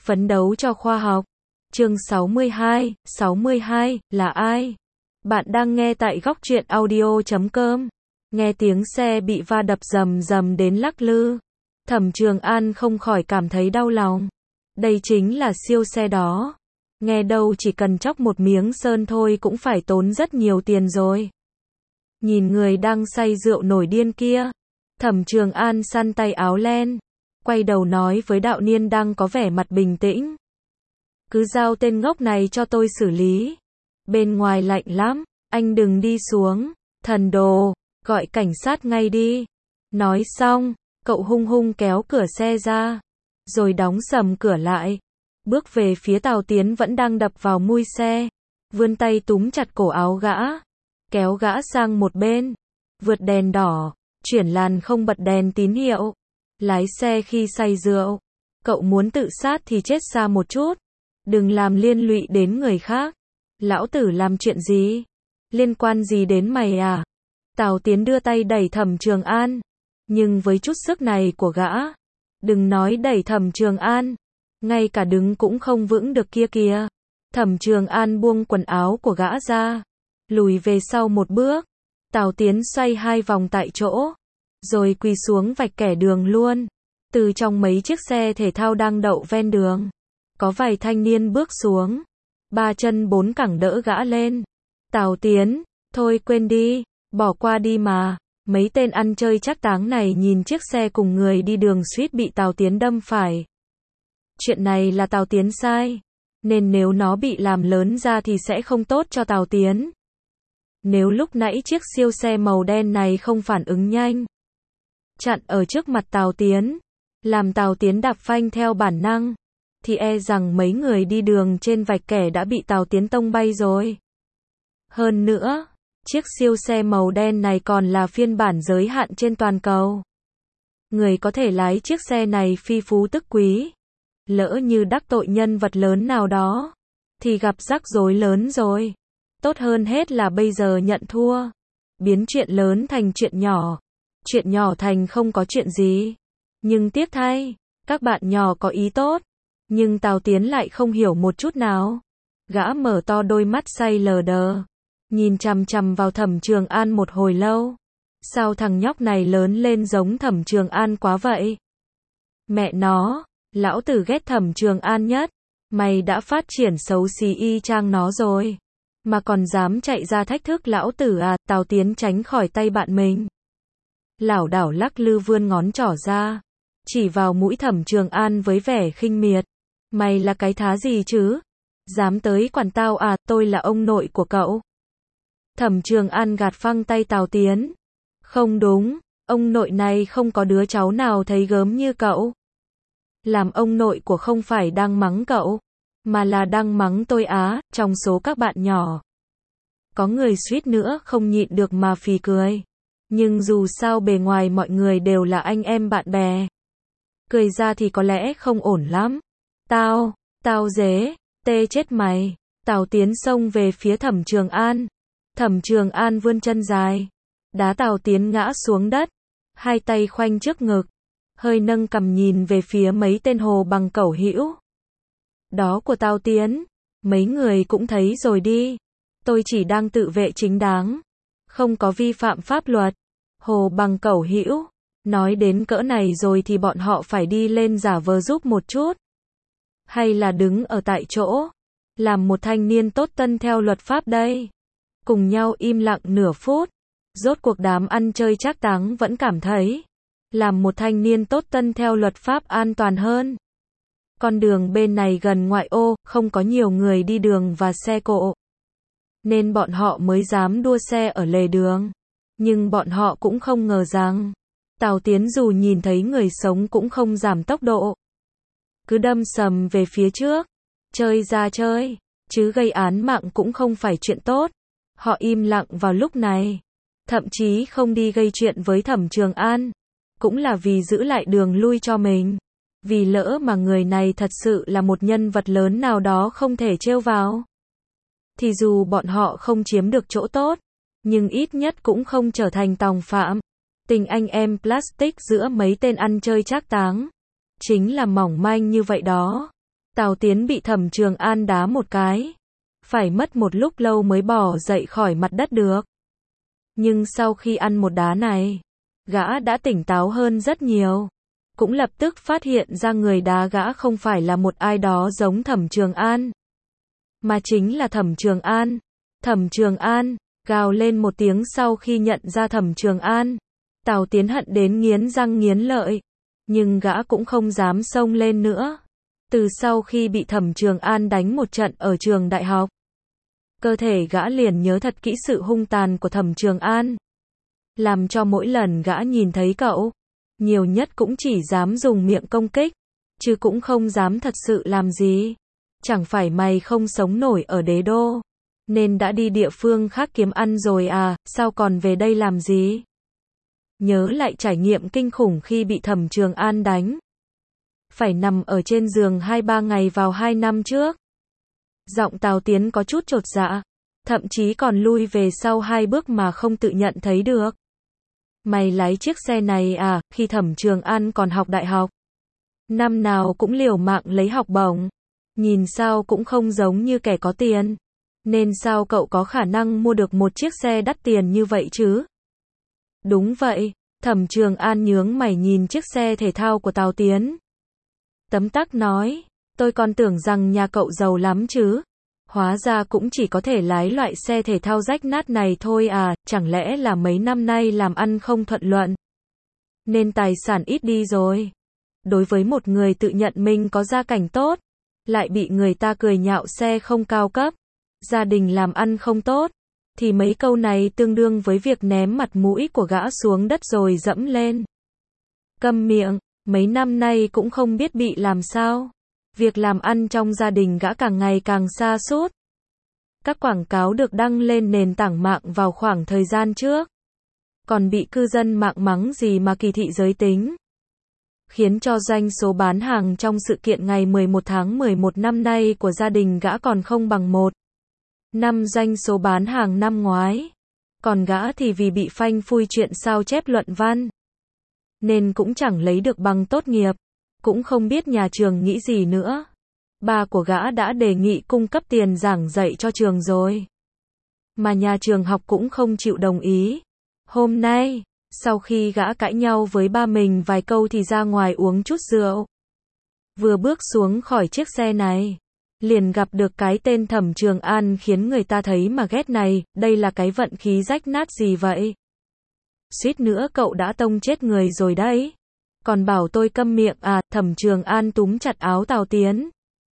Phấn đấu cho khoa học. Chương 62 là ai? Bạn đang nghe tại góc truyện audio.com. Nghe tiếng xe bị va đập rầm rầm đến lắc lư. Thẩm Trường An không khỏi cảm thấy đau lòng. Đây chính là siêu xe đó. Nghe đâu chỉ cần chóc một miếng sơn thôi cũng phải tốn rất nhiều tiền rồi. Nhìn người đang say rượu nổi điên kia. Thẩm Trường An săn tay áo len. Quay đầu nói với đạo niên đang có vẻ mặt bình tĩnh. Cứ giao tên ngốc này cho tôi xử lý. Bên ngoài lạnh lắm, anh đừng đi xuống. Thần đồ, gọi cảnh sát ngay đi. Nói xong, cậu hung hung kéo cửa xe ra. Rồi đóng sầm cửa lại. Bước về phía Tào Tiến vẫn đang đập vào mui xe. Vươn tay túm chặt cổ áo gã. Kéo gã sang một bên. Vượt đèn đỏ. Chuyển làn không bật đèn tín hiệu. Lái xe khi say rượu. Cậu muốn tự sát thì chết xa một chút. Đừng làm liên lụy đến người khác. Lão tử làm chuyện gì? Liên quan gì đến mày à? Tào Tiến đưa tay đẩy Thẩm Trường An. Nhưng với chút sức này của gã. Đừng nói đẩy Thẩm Trường An. Ngay cả đứng cũng không vững được kia kìa. Thẩm Trường An buông quần áo của gã ra. Lùi về sau một bước. Tào Tiến xoay 2 vòng tại chỗ. Rồi quỳ xuống vạch kẻ đường luôn. Từ trong mấy chiếc xe thể thao đang đậu ven đường. Có vài thanh niên bước xuống. 3 chân 4 cẳng đỡ gã lên. Tào Tiến, thôi quên đi, bỏ qua đi mà. Mấy tên ăn chơi trác táng này nhìn chiếc xe cùng người đi đường suýt bị Tào Tiến đâm phải. Chuyện này là Tào Tiến sai. Nên nếu nó bị làm lớn ra thì sẽ không tốt cho Tào Tiến. Nếu lúc nãy chiếc siêu xe màu đen này không phản ứng nhanh. Chặn ở trước mặt Tào Tiến. Làm Tào Tiến đạp phanh theo bản năng. Thì e rằng mấy người đi đường trên vạch kẻ đã bị Tào Tiến tông bay rồi. Hơn nữa, chiếc siêu xe màu đen này còn là phiên bản giới hạn trên toàn cầu. Người có thể lái chiếc xe này phi phú tức quý. Lỡ như đắc tội nhân vật lớn nào đó, thì gặp rắc rối lớn rồi. Tốt hơn hết là bây giờ nhận thua. Biến chuyện lớn thành chuyện nhỏ. Chuyện nhỏ thành không có chuyện gì. Nhưng tiếc thay, các bạn nhỏ có ý tốt. Nhưng Tào Tiến lại không hiểu một chút nào. Gã mở to đôi mắt say lờ đờ. Nhìn chằm chằm vào Thẩm Trường An một hồi lâu. Sao thằng nhóc này lớn lên giống Thẩm Trường An quá vậy? Mẹ nó, lão tử ghét Thẩm Trường An nhất. Mày đã phát triển xấu xí y chang nó rồi. Mà còn dám chạy ra thách thức lão tử à? Tào Tiến tránh khỏi tay bạn mình. Lảo đảo lắc lư vươn ngón trỏ ra. Chỉ vào mũi Thẩm Trường An với vẻ khinh miệt. Mày là cái thá gì chứ? Dám tới quản tao à? Tôi là ông nội của cậu. Thẩm Trường An gạt phăng tay Tào Tiến. Không đúng, ông nội này không có đứa cháu nào thấy gớm như cậu. Làm ông nội của không phải đang mắng cậu, mà là đang mắng tôi á. Trong số các bạn nhỏ, có người suýt nữa không nhịn được mà phì cười. Nhưng dù sao bề ngoài mọi người đều là anh em bạn bè. Cười ra thì có lẽ không ổn lắm. Tao dế, tê chết mày. Tào Tiến xông về phía Thẩm Trường An. Thẩm Trường An vươn chân dài. Đá Tào Tiến ngã xuống đất. 2 tay khoanh trước ngực. Hơi nâng cằm nhìn về phía mấy tên hồ bằng cẩu hữu. Đó của Tào Tiến. Mấy người cũng thấy rồi đi. Tôi chỉ đang tự vệ chính đáng. Không có vi phạm pháp luật. Hồ bằng cẩu hữu. Nói đến cỡ này rồi thì bọn họ phải đi lên giả vờ giúp một chút. Hay là đứng ở tại chỗ. Làm một thanh niên tốt tân theo luật pháp đây. Cùng nhau im lặng nửa phút. Rốt cuộc đám ăn chơi trác táng vẫn cảm thấy. Làm một thanh niên tốt tân theo luật pháp an toàn hơn. Con đường bên này gần ngoại ô, không có nhiều người đi đường và xe cộ. Nên bọn họ mới dám đua xe ở lề đường. Nhưng bọn họ cũng không ngờ rằng. Tào Tiến dù nhìn thấy người sống cũng không giảm tốc độ. Cứ đâm sầm về phía trước. Chơi ra chơi. Chứ gây án mạng cũng không phải chuyện tốt. Họ im lặng vào lúc này. Thậm chí không đi gây chuyện với Thẩm Trường An. Cũng là vì giữ lại đường lui cho mình. Vì lỡ mà người này thật sự là một nhân vật lớn nào đó không thể trêu vào. Thì dù bọn họ không chiếm được chỗ tốt. Nhưng ít nhất cũng không trở thành tòng phạm. Tình anh em plastic giữa mấy tên ăn chơi trác táng. Chính là mỏng manh như vậy đó. Tào Tiến bị Thẩm Trường An đá một cái. Phải mất một lúc lâu mới bò dậy khỏi mặt đất được. Nhưng sau khi ăn một đá này, gã đã tỉnh táo hơn rất nhiều. Cũng lập tức phát hiện ra người đá gã không phải là một ai đó giống Thẩm Trường An, mà chính là Thẩm Trường An. Thẩm Trường An, gào lên một tiếng sau khi nhận ra Thẩm Trường An. Tào Tiến hận đến nghiến răng nghiến lợi, nhưng gã cũng không dám xông lên nữa. Từ sau khi bị Thẩm Trường An đánh một trận ở trường đại học, cơ thể gã liền nhớ thật kỹ sự hung tàn của Thẩm Trường An. Làm cho mỗi lần gã nhìn thấy cậu, nhiều nhất cũng chỉ dám dùng miệng công kích, chứ cũng không dám thật sự làm gì. Chẳng phải mày không sống nổi ở đế đô, nên đã đi địa phương khác kiếm ăn rồi à, sao còn về đây làm gì? Nhớ lại trải nghiệm kinh khủng khi bị Thẩm Trường An đánh. Phải nằm ở trên giường 2-3 ngày vào 2 năm trước. Giọng Tào Tiến có chút chột dạ, thậm chí còn lui về sau 2 bước mà không tự nhận thấy được. Mày lái chiếc xe này à, khi Thẩm Trường An còn học đại học. Năm nào cũng liều mạng lấy học bổng. Nhìn sao cũng không giống như kẻ có tiền. Nên sao cậu có khả năng mua được một chiếc xe đắt tiền như vậy chứ? Đúng vậy, Thẩm Trường An nhướng mày nhìn chiếc xe thể thao của Tào Tiến. Tấm tắc nói, tôi còn tưởng rằng nhà cậu giàu lắm chứ. Hóa ra cũng chỉ có thể lái loại xe thể thao rách nát này thôi à, chẳng lẽ là mấy năm nay làm ăn không thuận lợi, nên tài sản ít đi rồi. Đối với một người tự nhận mình có gia cảnh tốt, lại bị người ta cười nhạo xe không cao cấp, gia đình làm ăn không tốt, thì mấy câu này tương đương với việc ném mặt mũi của gã xuống đất rồi dẫm lên. Câm miệng, mấy năm nay cũng không biết bị làm sao. Việc làm ăn trong gia đình gã càng ngày càng sa sút. Các quảng cáo được đăng lên nền tảng mạng vào khoảng thời gian trước, còn bị cư dân mạng mắng gì mà kỳ thị giới tính, khiến cho doanh số bán hàng trong sự kiện ngày 11 tháng 11 năm nay của gia đình gã còn không bằng 1 năm doanh số bán hàng năm ngoái. Còn gã thì vì bị phanh phui chuyện sao chép luận văn, nên cũng chẳng lấy được bằng tốt nghiệp, cũng không biết nhà trường nghĩ gì nữa. Ba của gã đã đề nghị cung cấp tiền giảng dạy cho trường rồi, mà nhà trường học cũng không chịu đồng ý. Hôm nay, sau khi gã cãi nhau với ba mình vài câu thì ra ngoài uống chút rượu. Vừa bước xuống khỏi chiếc xe này, liền gặp được cái tên Thẩm Trường An khiến người ta thấy mà ghét này. Đây là cái vận khí rách nát gì vậy? Suýt nữa cậu đã tông chết người rồi đấy. Còn bảo tôi câm miệng à? Thẩm Trường An túm chặt áo Tào Tiến,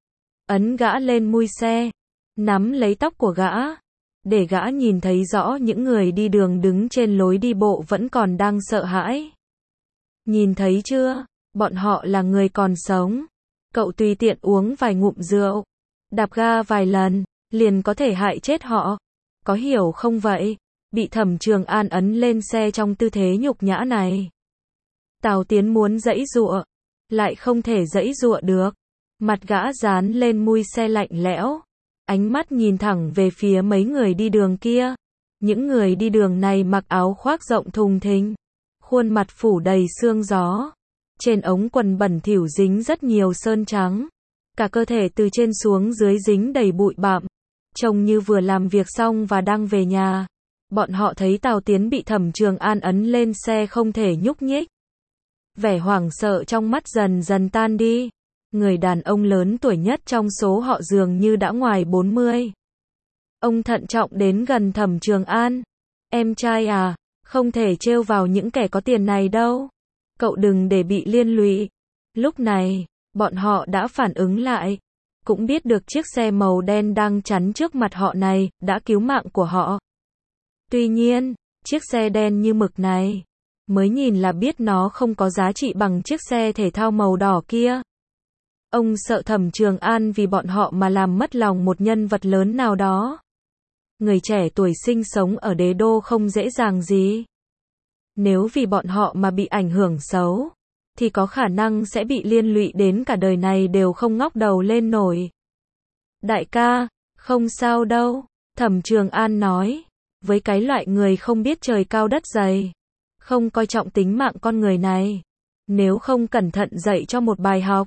ấn gã lên mui xe, nắm lấy tóc của gã, để gã nhìn thấy rõ những người đi đường đứng trên lối đi bộ vẫn còn đang sợ hãi. Nhìn thấy chưa? Bọn họ là người còn sống. Cậu tùy tiện uống vài ngụm rượu, đạp ga vài lần, liền có thể hại chết họ. Có hiểu không vậy? Bị Thẩm Trường An ấn lên xe trong tư thế nhục nhã này, Tào Tiến muốn giãy giụa, lại không thể giãy giụa được. Mặt gã dán lên mui xe lạnh lẽo, ánh mắt nhìn thẳng về phía mấy người đi đường kia. Những người đi đường này mặc áo khoác rộng thùng thình, khuôn mặt phủ đầy sương gió, trên ống quần bẩn thỉu dính rất nhiều sơn trắng, cả cơ thể từ trên xuống dưới dính đầy bụi bặm, trông như vừa làm việc xong và đang về nhà. Bọn họ thấy Tào Tiến bị Thẩm Trường An ấn lên xe không thể nhúc nhích. Vẻ hoảng sợ trong mắt dần dần tan đi. Người đàn ông lớn tuổi nhất trong số họ dường như đã ngoài 40. Ông thận trọng đến gần Thẩm Trường An. Em trai à, không thể trêu vào những kẻ có tiền này đâu. Cậu đừng để bị liên lụy. Lúc này, bọn họ đã phản ứng lại. Cũng biết được chiếc xe màu đen đang chắn trước mặt họ này đã cứu mạng của họ. Tuy nhiên, chiếc xe đen như mực này, mới nhìn là biết nó không có giá trị bằng chiếc xe thể thao màu đỏ kia. Ông sợ Thẩm Trường An vì bọn họ mà làm mất lòng một nhân vật lớn nào đó. Người trẻ tuổi sinh sống ở đế đô không dễ dàng gì. Nếu vì bọn họ mà bị ảnh hưởng xấu, thì có khả năng sẽ bị liên lụy đến cả đời này đều không ngóc đầu lên nổi. Đại ca, không sao đâu, Thẩm Trường An nói, với cái loại người không biết trời cao đất dày, không coi trọng tính mạng con người này, nếu không cẩn thận dạy cho một bài học,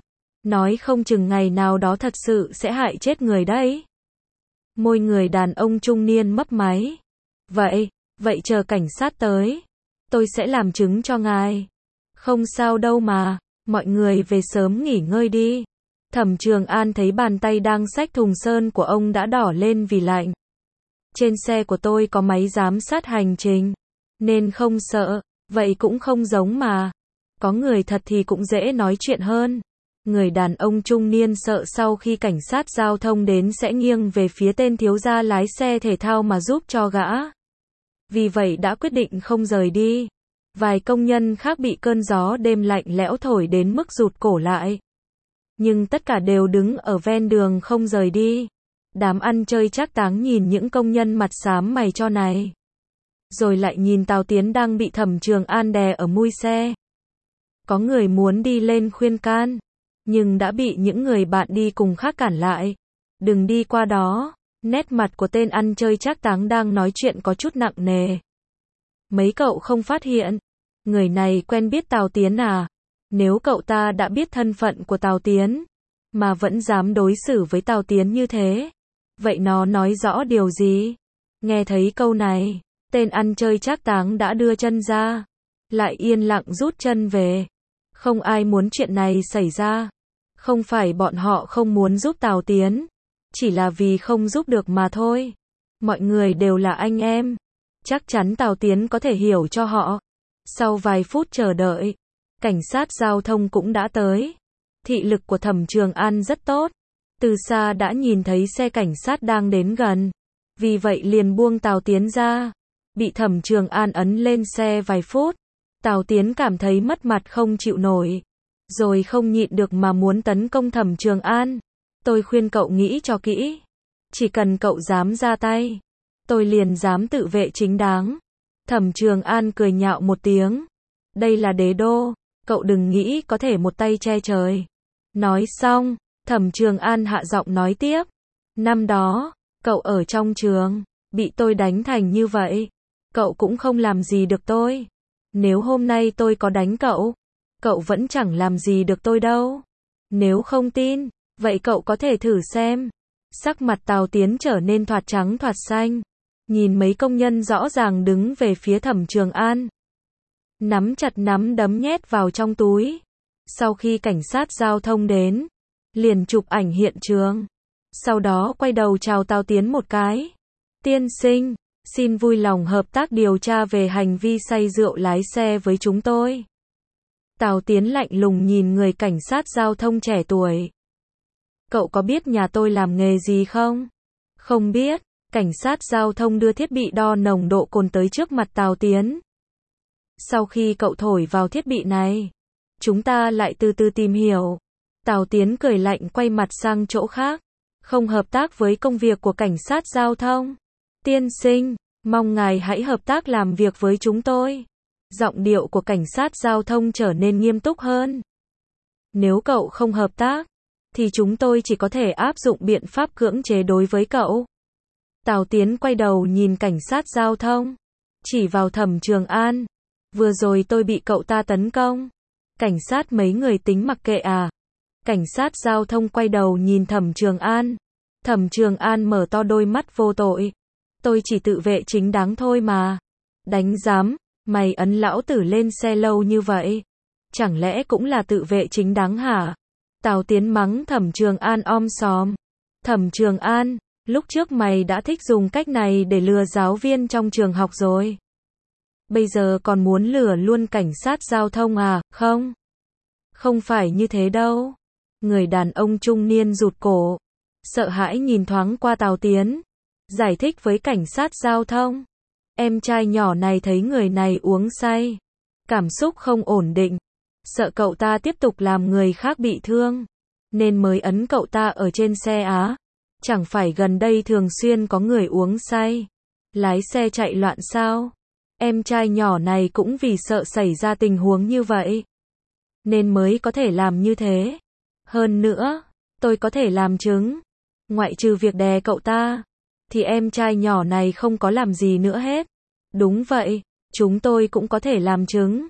Nói không chừng ngày nào đó thật sự sẽ hại chết người đấy. Môi người đàn ông trung niên mấp máy. Vậy chờ cảnh sát tới. Tôi sẽ làm chứng cho ngài. Không sao đâu mà, mọi người về sớm nghỉ ngơi đi. Thẩm Trường An thấy bàn tay đang xách thùng sơn của ông đã đỏ lên vì lạnh. Trên xe của tôi có máy giám sát hành trình, nên không sợ, vậy cũng không giống mà. Có người thật thì cũng dễ nói chuyện hơn. Người đàn ông trung niên sợ sau khi cảnh sát giao thông đến sẽ nghiêng về phía tên thiếu gia lái xe thể thao mà giúp cho gã. Vì vậy đã quyết định không rời đi. Vài công nhân khác bị cơn gió đêm lạnh lẽo thổi đến mức rụt cổ lại. Nhưng tất cả đều đứng ở ven đường không rời đi. Đám ăn chơi trác táng nhìn những công nhân mặt xám mày cho này. Rồi lại nhìn Tào Tiến đang bị Thẩm Trường An đè ở mui xe. Có người muốn đi lên khuyên can, nhưng đã bị những người bạn đi cùng khác cản lại. Đừng đi qua đó. Nét mặt của tên ăn chơi trác táng đang nói chuyện có chút nặng nề. Mấy cậu không phát hiện, người này quen biết Tào Tiến à? Nếu cậu ta đã biết thân phận của Tào Tiến, mà vẫn dám đối xử với Tào Tiến như thế, vậy nó nói rõ điều gì? Nghe thấy câu này, tên ăn chơi trác táng đã đưa chân ra, lại yên lặng rút chân về. Không ai muốn chuyện này xảy ra. Không phải bọn họ không muốn giúp Tào Tiến, chỉ là vì không giúp được mà thôi. Mọi người đều là anh em. Chắc chắn Tào Tiến có thể hiểu cho họ. Sau vài phút chờ đợi, cảnh sát giao thông cũng đã tới. Thị lực của Thẩm Trường An rất tốt. Từ xa đã nhìn thấy xe cảnh sát đang đến gần. Vì vậy liền buông Tào Tiến ra. Bị Thẩm Trường An ấn lên xe vài phút. Tào Tiến cảm thấy mất mặt không chịu nổi. Rồi không nhịn được mà muốn tấn công Thẩm Trường An. Tôi khuyên cậu nghĩ cho kỹ. Chỉ cần cậu dám ra tay, tôi liền dám tự vệ chính đáng. Thẩm Trường An cười nhạo một tiếng. Đây là đế đô, cậu đừng nghĩ có thể một tay che trời. Nói xong, Thẩm Trường An hạ giọng nói tiếp. Năm đó, cậu ở trong trường, bị tôi đánh thành như vậy. Cậu cũng không làm gì được tôi. Nếu hôm nay tôi có đánh cậu, cậu vẫn chẳng làm gì được tôi đâu. Nếu không tin, vậy cậu có thể thử xem. Sắc mặt Tào Tiến trở nên thoạt trắng thoạt xanh. Nhìn mấy công nhân rõ ràng đứng về phía Thẩm Trường An. Nắm chặt nắm đấm nhét vào trong túi. Sau khi cảnh sát giao thông đến, liền chụp ảnh hiện trường. Sau đó quay đầu chào Tào Tiến một cái. Tiên sinh, xin vui lòng hợp tác điều tra về hành vi say rượu lái xe với chúng tôi. Tào Tiến lạnh lùng nhìn người cảnh sát giao thông trẻ tuổi. Cậu có biết nhà tôi làm nghề gì không? Không biết. Cảnh sát giao thông đưa thiết bị đo nồng độ cồn tới trước mặt Tào Tiến. Sau khi cậu thổi vào thiết bị này, chúng ta lại từ từ tìm hiểu. Tào Tiến cười lạnh quay mặt sang chỗ khác. Không hợp tác với công việc của cảnh sát giao thông. Tiên sinh, mong ngài hãy hợp tác làm việc với chúng tôi. Giọng điệu của cảnh sát giao thông trở nên nghiêm túc hơn. Nếu cậu không hợp tác, thì chúng tôi chỉ có thể áp dụng biện pháp cưỡng chế đối với cậu. Tào Tiến quay đầu nhìn cảnh sát giao thông, chỉ vào Thẩm Trường An. Vừa rồi tôi bị cậu ta tấn công. Cảnh sát mấy người tính mặc kệ à? Cảnh sát giao thông quay đầu nhìn Thẩm Trường An. Thẩm Trường An mở to đôi mắt vô tội. Tôi chỉ tự vệ chính đáng thôi mà. Đánh giám, mày ấn lão tử lên xe lâu như vậy. Chẳng lẽ cũng là tự vệ chính đáng hả? Tào Tiến mắng Thẩm Trường An om sòm. Thẩm Trường An, lúc trước mày đã thích dùng cách này để lừa giáo viên trong trường học rồi. Bây giờ còn muốn lừa luôn cảnh sát giao thông à? Không. Không phải như thế đâu. Người đàn ông trung niên rụt cổ. Sợ hãi nhìn thoáng qua Tào Tiến. Giải thích với cảnh sát giao thông. Em trai nhỏ này thấy người này uống say. Cảm xúc không ổn định. Sợ cậu ta tiếp tục làm người khác bị thương. Nên mới ấn cậu ta ở trên xe á. Chẳng phải gần đây thường xuyên có người uống say, lái xe chạy loạn sao? Em trai nhỏ này cũng vì sợ xảy ra tình huống như vậy, nên mới có thể làm như thế. Hơn nữa, tôi có thể làm chứng. Ngoại trừ việc đè cậu ta, thì em trai nhỏ này không có làm gì nữa hết. Đúng vậy, chúng tôi cũng có thể làm chứng.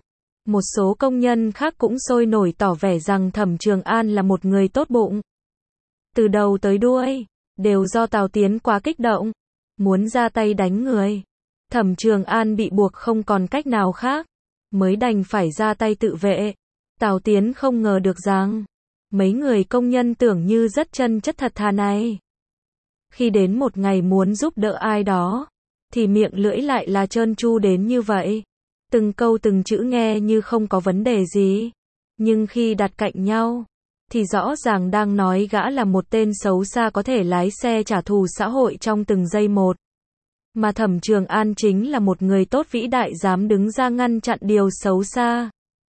Một số công nhân khác cũng sôi nổi tỏ vẻ rằng Thẩm Trường An là một người tốt bụng. Từ đầu tới đuôi, đều do Tào Tiến quá kích động, muốn ra tay đánh người. Thẩm Trường An bị buộc không còn cách nào khác, mới đành phải ra tay tự vệ. Tào Tiến không ngờ được rằng, mấy người công nhân tưởng như rất chân chất thật thà này. Khi đến một ngày muốn giúp đỡ ai đó, thì miệng lưỡi lại là trơn tru đến như vậy. Từng câu từng chữ nghe như không có vấn đề gì. Nhưng khi đặt cạnh nhau, thì rõ ràng đang nói gã là một tên xấu xa có thể lái xe trả thù xã hội trong từng giây một. Mà Thẩm Trường An chính là một người tốt vĩ đại dám đứng ra ngăn chặn điều xấu xa.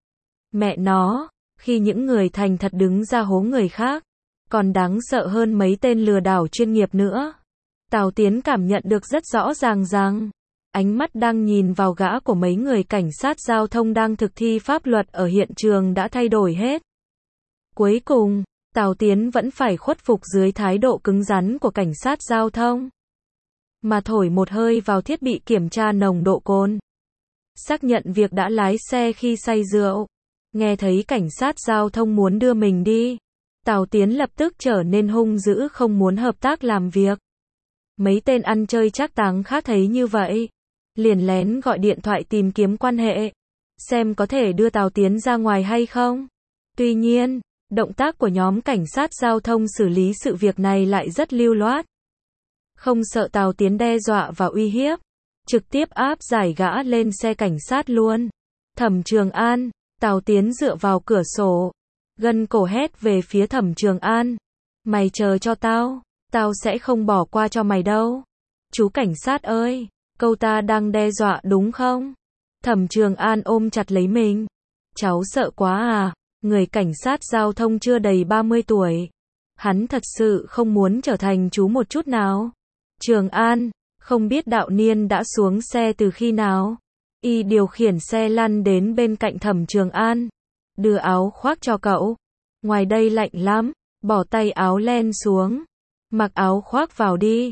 Mẹ nó, khi những người thành thật đứng ra hố người khác, còn đáng sợ hơn mấy tên lừa đảo chuyên nghiệp nữa. Tào Tiến cảm nhận được rất rõ ràng rằng, ánh mắt đang nhìn vào gã của mấy người cảnh sát giao thông đang thực thi pháp luật ở hiện trường đã thay đổi hết. Cuối cùng, Tào Tiến vẫn phải khuất phục dưới thái độ cứng rắn của cảnh sát giao thông, mà thổi một hơi vào thiết bị kiểm tra nồng độ cồn. Xác nhận việc đã lái xe khi say rượu. Nghe thấy cảnh sát giao thông muốn đưa mình đi, Tào Tiến lập tức trở nên hung dữ không muốn hợp tác làm việc. Mấy tên ăn chơi trác táng khác thấy như vậy, liền lén gọi điện thoại tìm kiếm quan hệ, xem có thể đưa Tào Tiến ra ngoài hay không. Tuy nhiên, động tác của nhóm cảnh sát giao thông xử lý sự việc này lại rất lưu loát. Không sợ Tào Tiến đe dọa và uy hiếp, trực tiếp áp giải gã lên xe cảnh sát luôn. Thẩm Trường An, Tào Tiến dựa vào cửa sổ, gân cổ hét về phía Thẩm Trường An. Mày chờ cho tao, tao sẽ không bỏ qua cho mày đâu. Chú cảnh sát ơi, câu ta đang đe dọa đúng không? Thẩm Trường An ôm chặt lấy mình. Cháu sợ quá à, người cảnh sát giao thông chưa đầy 30 tuổi. Hắn thật sự không muốn trở thành chú một chút nào. Trường An, không biết Đạo Niên đã xuống xe từ khi nào? Y điều khiển xe lăn đến bên cạnh Thẩm Trường An, đưa áo khoác cho cậu. Ngoài đây lạnh lắm, bỏ tay áo len xuống, mặc áo khoác vào đi.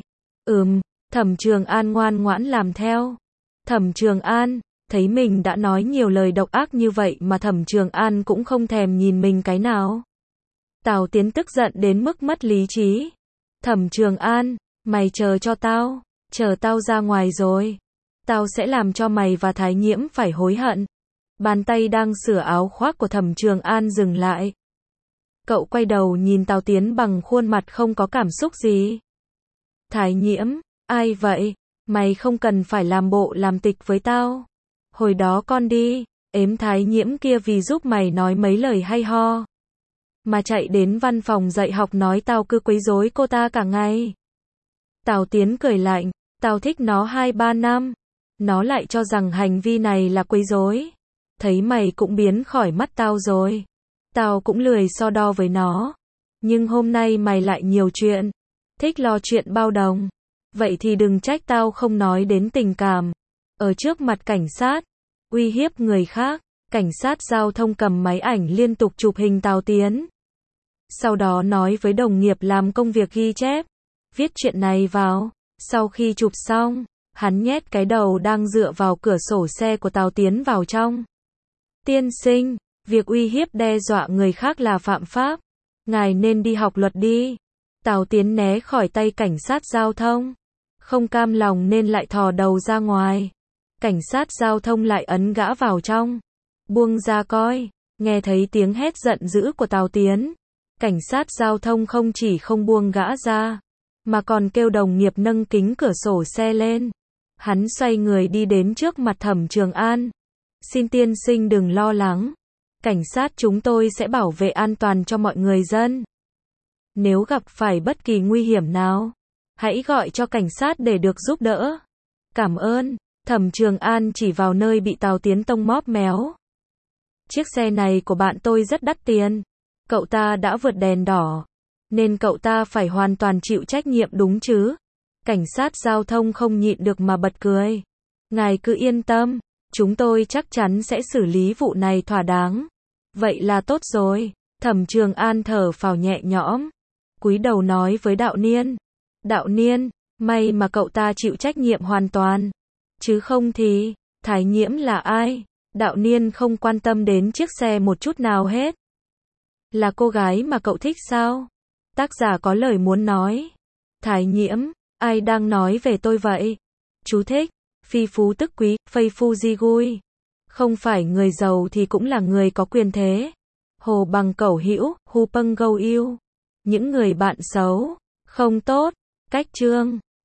Thẩm Trường An ngoan ngoãn làm theo. Thẩm Trường An, thấy mình đã nói nhiều lời độc ác như vậy mà Thẩm Trường An cũng không thèm nhìn mình cái nào. Tào Tiến tức giận đến mức mất lý trí. Thẩm Trường An, mày chờ cho tao, chờ tao ra ngoài rồi. Tao sẽ làm cho mày và Thái Nhiễm phải hối hận. Bàn tay đang sửa áo khoác của Thẩm Trường An dừng lại. Cậu quay đầu nhìn Tào Tiến bằng khuôn mặt không có cảm xúc gì. Thái Nhiễm, ai vậy? Mày không cần phải làm bộ làm tịch với tao. Hồi đó con đi, ếm Thái Nhiễm kia vì giúp mày nói mấy lời hay ho, mà chạy đến văn phòng dạy học nói tao cứ quấy rối cô ta cả ngày. Tào Tiến cười lạnh, tao thích nó 2-3 năm. Nó lại cho rằng hành vi này là quấy rối. Thấy mày cũng biến khỏi mắt tao rồi. Tao cũng lười so đo với nó. Nhưng hôm nay mày lại nhiều chuyện. Thích lo chuyện bao đồng. Vậy thì đừng trách tao không nói đến tình cảm. Ở trước mặt cảnh sát, uy hiếp người khác, cảnh sát giao thông cầm máy ảnh liên tục chụp hình Tào Tiến. Sau đó nói với đồng nghiệp làm công việc ghi chép, viết chuyện này vào. Sau khi chụp xong, hắn nhét cái đầu đang dựa vào cửa sổ xe của Tào Tiến vào trong. Tiên sinh, việc uy hiếp đe dọa người khác là phạm pháp. Ngài nên đi học luật đi. Tào Tiến né khỏi tay cảnh sát giao thông. Không cam lòng nên lại thò đầu ra ngoài. Cảnh sát giao thông lại ấn gã vào trong. Buông ra coi. Nghe thấy tiếng hét giận dữ của Tào Tiến. Cảnh sát giao thông không chỉ không buông gã ra, mà còn kêu đồng nghiệp nâng kính cửa sổ xe lên. Hắn xoay người đi đến trước mặt Thẩm Trường An. Xin tiên sinh đừng lo lắng. Cảnh sát chúng tôi sẽ bảo vệ an toàn cho mọi người dân. Nếu gặp phải bất kỳ nguy hiểm nào, hãy gọi cho cảnh sát để được giúp đỡ. Cảm ơn. Thẩm Trường An chỉ vào nơi bị Tào Tiến tông móp méo. Chiếc xe này của bạn tôi rất đắt tiền. Cậu ta đã vượt đèn đỏ, nên cậu ta phải hoàn toàn chịu trách nhiệm đúng chứ? Cảnh sát giao thông không nhịn được mà bật cười. Ngài cứ yên tâm, chúng tôi chắc chắn sẽ xử lý vụ này thỏa đáng. Vậy là tốt rồi. Thẩm Trường An thở phào nhẹ nhõm, cúi đầu nói với Đạo Niên. Đạo Niên, may mà cậu ta chịu trách nhiệm hoàn toàn. Chứ không thì, Thái Nhiễm là ai? Đạo Niên không quan tâm đến chiếc xe một chút nào hết. Là cô gái mà cậu thích sao? Tác giả có lời muốn nói. Thái Nhiễm, ai đang nói về tôi vậy? Chú thích, phi phú tức quý, phây phu di gui. Không phải người giàu thì cũng là người có quyền thế. Hồ bằng cẩu hữu, hu pâng gâu yêu. Những người bạn xấu, không tốt. Cách chương